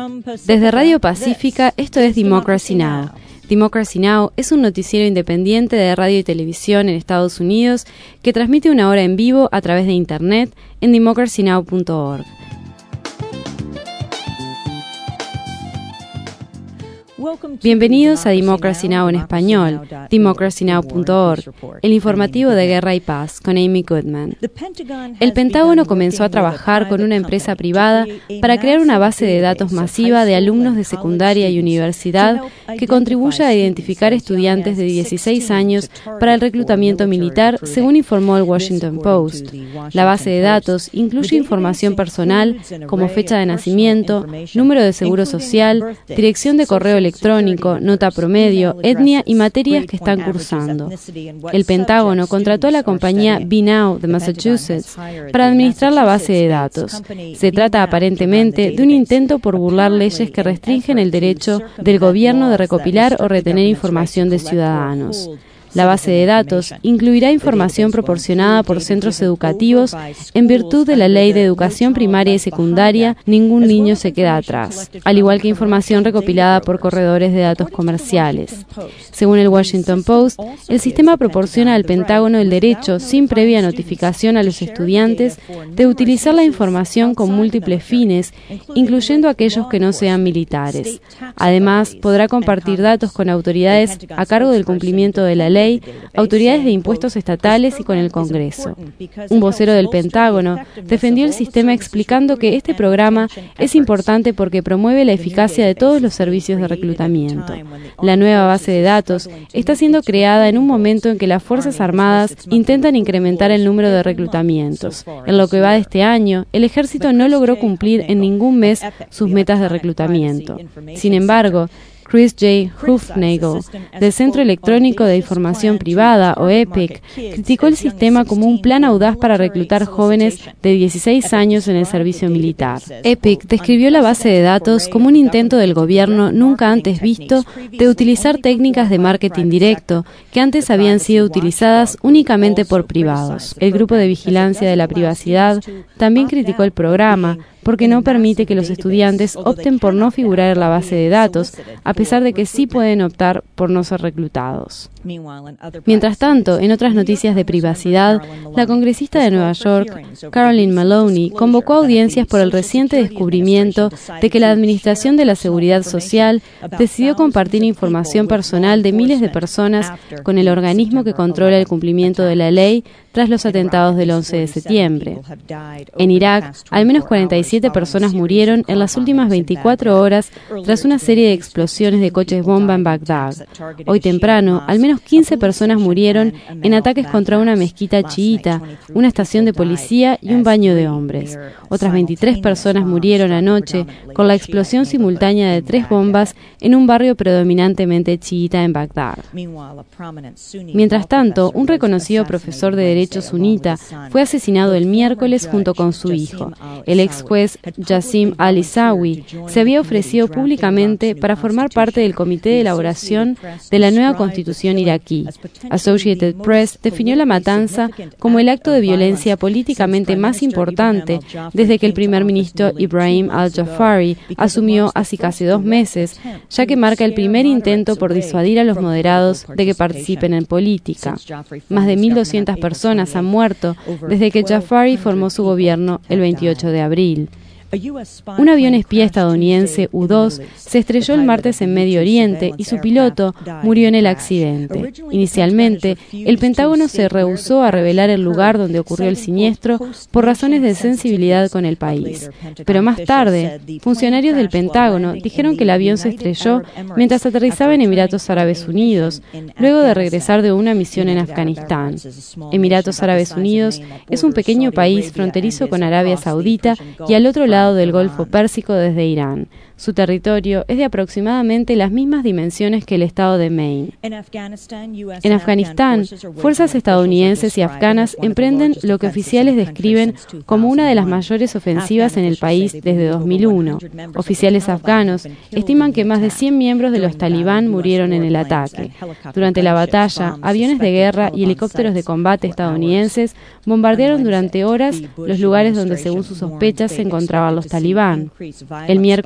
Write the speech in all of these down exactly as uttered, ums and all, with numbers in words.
Desde Radio Pacífica, esto es Democracy Now! Democracy Now! Es un noticiero independiente de radio y televisión en Estados Unidos que transmite una hora en vivo a través de Internet en democracy now punto org. Bienvenidos a Democracy Now! En español, democracy now punto org, el informativo de Guerra y Paz, con Amy Goodman. El Pentágono comenzó a trabajar con una empresa privada para crear una base de datos masiva de alumnos de secundaria y universidad que contribuya a identificar estudiantes de dieciséis años para el reclutamiento militar, según informó el Washington Post. La base de datos incluye información personal como fecha de nacimiento, número de seguro social, dirección de correo electrónico, electrónico, nota promedio, etnia y materias que están cursando. El Pentágono contrató a la compañía Be Now de Massachusetts para administrar la base de datos. Se trata aparentemente de un intento por burlar leyes que restringen el derecho del gobierno de recopilar o retener información de ciudadanos. La base de datos incluirá información proporcionada por centros educativos en virtud de la Ley de Educación Primaria y Secundaria. Ningún niño se queda atrás, al igual que información recopilada por corredores de datos comerciales. Según el Washington Post, el sistema proporciona al Pentágono el derecho, sin previa notificación a los estudiantes, de utilizar la información con múltiples fines, incluyendo aquellos que no sean militares. Además, podrá compartir datos con autoridades a cargo del cumplimiento de la ley, autoridades de impuestos estatales y con el Congreso. Un vocero del Pentágono defendió el sistema explicando que este programa es importante porque promueve la eficacia de todos los servicios de reclutamiento. La nueva base de datos está siendo creada en un momento en que las Fuerzas Armadas intentan incrementar el número de reclutamientos. En lo que va de este año, el ejército no logró cumplir en ningún mes sus metas de reclutamiento. Sin embargo, Chris J. Hufnagel, del Centro Electrónico de Información Privada, o E P I C, criticó el sistema como un plan audaz para reclutar jóvenes de dieciséis años en el servicio militar. E P I C describió la base de datos como un intento del gobierno nunca antes visto de utilizar técnicas de marketing directo que antes habían sido utilizadas únicamente por privados. El Grupo de Vigilancia de la Privacidad también criticó el programa porque no permite que los estudiantes opten por no figurar en la base de datos, a pesar de que sí pueden optar por no ser reclutados. Mientras tanto, en otras noticias de privacidad, la congresista de Nueva York, Carolyn Maloney, convocó audiencias por el reciente descubrimiento de que la Administración de la Seguridad Social decidió compartir información personal de miles de personas con el organismo que controla el cumplimiento de la ley tras los atentados del once de septiembre. En Irak, al menos cuarenta y siete personas murieron en las últimas veinticuatro horas tras una serie de explosiones de coches bomba en Bagdad. Hoy temprano, al menos quince personas murieron en ataques contra una mezquita chiita, una estación de policía y un baño de hombres. Otras veintitrés personas murieron anoche con la explosión simultánea de tres bombas en un barrio predominantemente chiita en Bagdad. Mientras tanto, un reconocido profesor de derecho sunita fue asesinado el miércoles junto con su hijo. El ex juez Jassim al-Isawi se había ofrecido públicamente para formar parte del comité de elaboración de la nueva constitución iraquí. Associated Press definió la matanza como el acto de violencia políticamente más importante desde que el primer ministro Ibrahim al-Jafari asumió hace casi dos meses, ya que marca el primer intento por disuadir a los moderados de que participen en política. Más de mil doscientas personas han muerto desde que Jafari formó su gobierno el veintiocho de abril. Un avión espía estadounidense U dos se estrelló el martes en Medio Oriente y su piloto murió en el accidente. Inicialmente, el Pentágono se rehusó a revelar el lugar donde ocurrió el siniestro por razones de sensibilidad con el país. Pero más tarde, funcionarios del Pentágono dijeron que el avión se estrelló mientras aterrizaba en Emiratos Árabes Unidos, luego de regresar de una misión en Afganistán. Emiratos Árabes Unidos es un pequeño país fronterizo con Arabia Saudita y al otro lado del Golfo Pérsico desde Irán. Su territorio es de aproximadamente las mismas dimensiones que el estado de Maine. En Afganistán, fuerzas estadounidenses y afganas emprenden lo que oficiales describen como una de las mayores ofensivas en el país desde dos mil uno. Oficiales afganos estiman que más de cien miembros de los talibán murieron en el ataque. Durante la batalla, aviones de guerra y helicópteros de combate estadounidenses bombardearon durante horas los lugares donde, según sus sospechas, se encontraban los talibán. El miércoles, el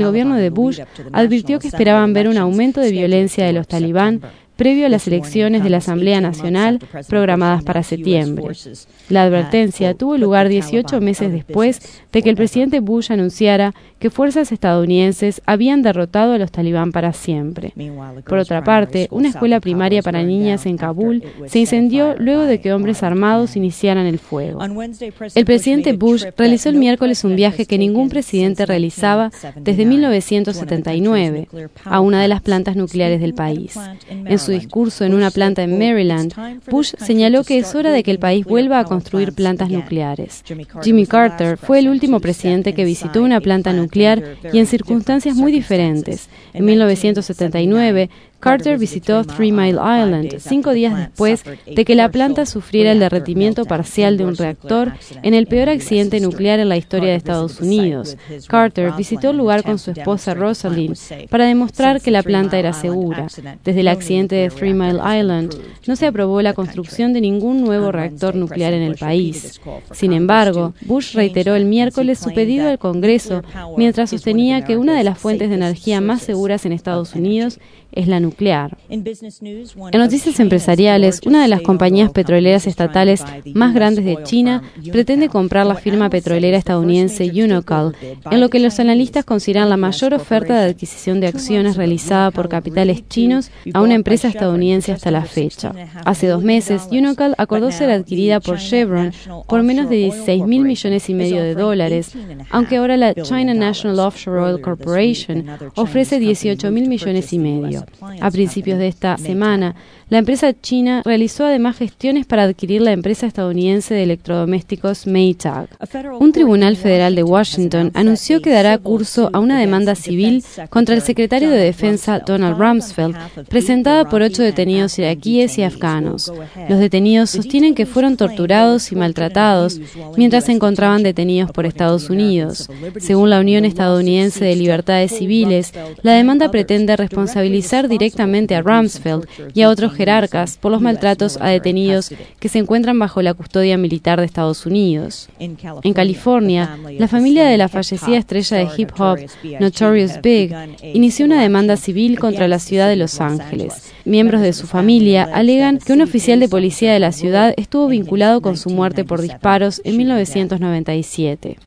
gobierno de Bush advirtió que esperaban ver un aumento de violencia de los talibán previo a las elecciones de la Asamblea Nacional programadas para septiembre. La advertencia tuvo lugar dieciocho meses después de que el presidente Bush anunciara que fuerzas estadounidenses habían derrotado a los talibán para siempre. Por otra parte, una escuela primaria para niñas en Kabul se incendió luego de que hombres armados iniciaran el fuego. El presidente Bush realizó el miércoles un viaje que ningún presidente realizaba desde mil novecientos setenta y nueve a una de las plantas nucleares del país. En su discurso en una planta en Maryland, Bush señaló que es hora de que el país vuelva a construir plantas nucleares. Jimmy Carter fue el último presidente que visitó una planta nuclear y en circunstancias muy diferentes. En mil novecientos setenta y nueve, Carter visitó Three Mile Island cinco días después de que la planta sufriera el derretimiento parcial de un reactor en el peor accidente nuclear en la historia de Estados Unidos. Carter visitó el lugar con su esposa Rosalind para demostrar que la planta era segura. Desde el accidente de Three Mile Island no se aprobó la construcción de ningún nuevo reactor nuclear en el país. Sin embargo, Bush reiteró el miércoles su pedido al Congreso mientras sostenía que una de las fuentes de energía más seguras en Estados Unidos es la nuclear. En noticias empresariales, una de las compañías petroleras estatales más grandes de China pretende comprar la firma petrolera estadounidense Unocal, en lo que los analistas consideran la mayor oferta de adquisición de acciones realizada por capitales chinos a una empresa estadounidense hasta la fecha. Hace dos meses, Unocal acordó ser adquirida por Chevron por menos de dieciséis mil millones y medio de dólares, aunque ahora la China National Offshore Oil Corporation ofrece dieciocho mil millones y medio. A principios de esta semana, la empresa china realizó además gestiones para adquirir la empresa estadounidense de electrodomésticos Maytag. Un tribunal federal de Washington anunció que dará curso a una demanda civil contra el secretario de Defensa Donald Rumsfeld, presentada por ocho detenidos iraquíes y afganos. Los detenidos sostienen que fueron torturados y maltratados mientras se encontraban detenidos por Estados Unidos. Según la Unión Estadounidense de Libertades Civiles, la demanda pretende responsabilizar directamente a Rumsfeld y a otros jerarcas por los maltratos a detenidos que se encuentran bajo la custodia militar de Estados Unidos. En California, la familia de la fallecida estrella de hip hop Notorious Big inició una demanda civil contra la ciudad de Los Ángeles. Miembros de su familia alegan que un oficial de policía de la ciudad estuvo vinculado con su muerte por disparos en mil novecientos noventa y siete.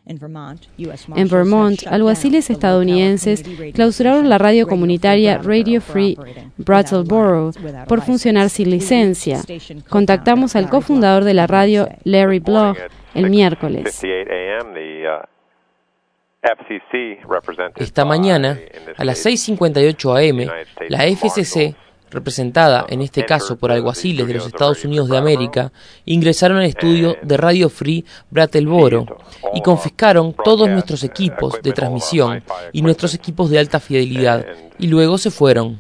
En Vermont, alguaciles estadounidenses clausuraron la radio comunitaria Radio Free Brattleboro por funcionar sin licencia. Contactamos al cofundador de la radio, Larry Bloch, el miércoles. Esta mañana, a las seis cincuenta y ocho a eme, la F C C, representada en este caso por alguaciles de los Estados Unidos de América, ingresaron al estudio de Radio Free Brattleboro y confiscaron todos nuestros equipos de transmisión y nuestros equipos de alta fidelidad, y luego se fueron.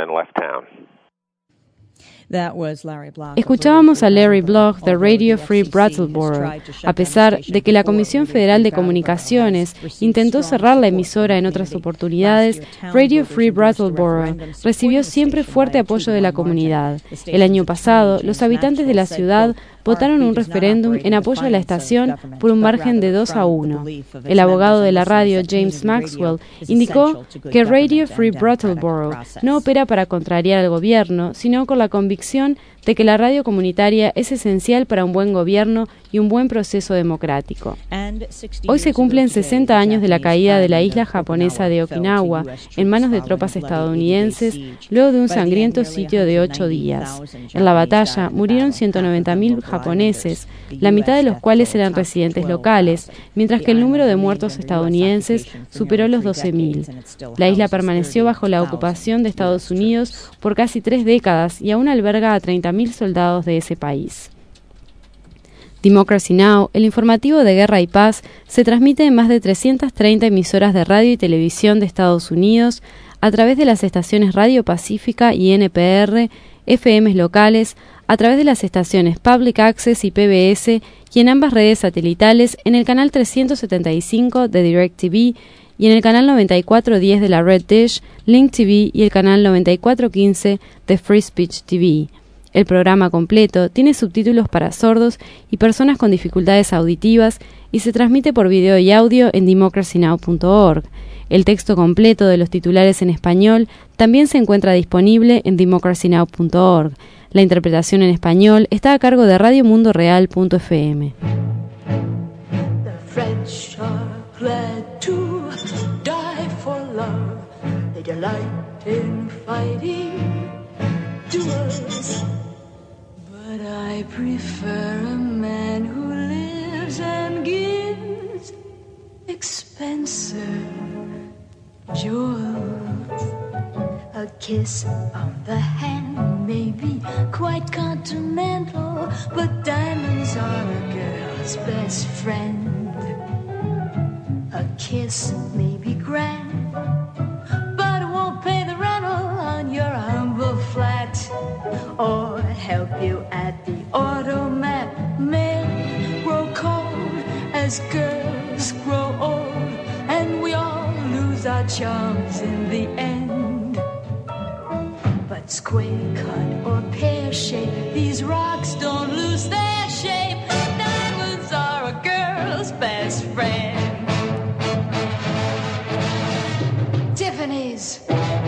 Escuchábamos a Larry Bloch de Radio Free Brattleboro. A pesar de que la Comisión Federal de Comunicaciones intentó cerrar la emisora en otras oportunidades, Radio Free Brattleboro recibió siempre fuerte apoyo de la comunidad. El año pasado, los habitantes de la ciudad votaron un referéndum en apoyo a la estación por un margen de dos a uno. El abogado de la radio, James Maxwell, indicó que Radio Free Brattleboro no opera para contrariar al gobierno, sino con la convicción de que la radio comunitaria es esencial para un buen gobierno y un buen proceso democrático. Hoy se cumplen sesenta años de la caída de la isla japonesa de Okinawa en manos de tropas estadounidenses luego de un sangriento sitio de ocho días. En la batalla murieron ciento noventa mil japoneses, la mitad de los cuales eran residentes locales, mientras que el número de muertos estadounidenses superó los doce mil. La isla permaneció bajo la ocupación de Estados Unidos por casi tres décadas y aún alberga a treinta mil soldados de ese país. Democracy Now!, el informativo de Guerra y Paz, se transmite en más de trescientas treinta emisoras de radio y televisión de Estados Unidos a través de las estaciones Radio Pacífica y N P R, F Ms locales, a través de las estaciones Public Access y P B S y en ambas redes satelitales en el canal trescientos setenta y cinco de DirecTV y en el canal noventa y cuatro diez de la Red Dish, Link T V y el canal noventa y cuatro quince de Free Speech T V. El programa completo tiene subtítulos para sordos y personas con dificultades auditivas y se transmite por video y audio en democracy now punto org. El texto completo de los titulares en español también se encuentra disponible en democracy now punto org. La interpretación en español está a cargo de radio mundo real punto f m. The French are glad to die for love. They delight in fighting duels. But I prefer a man who lives and gives expensive jewels. A kiss on the hand may be quite continental, but diamonds are a girl's best friend. A kiss may be grand, but it won't pay the rental on your humble flat, or help you at the automat. Men grow cold as girls grow old, and we all lose our charms in the end. But square cut or pear shape, these rocks don't lose their shape. Diamonds are a girl's best friend. Tiffany's,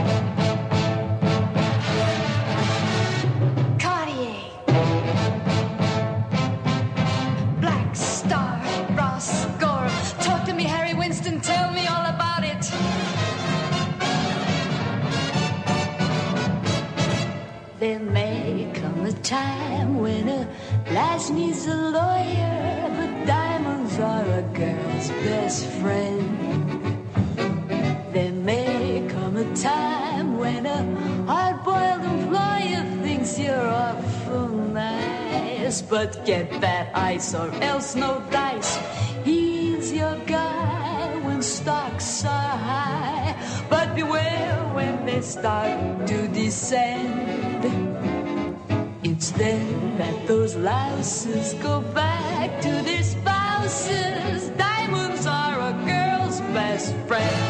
Cartier, Black Star, Ross Gore. Talk to me, Harry Winston, tell me all about it. There may come a time when a lass needs a lawyer, but diamonds are a girl's best friend. There may come a time when a hard-boiled employer thinks you're awful nice, but get that ice or else no dice. He's your guy when stocks are high, but beware when they start to descend. It's then that those louses go back to their spouses. Diamonds are a girl's best friend.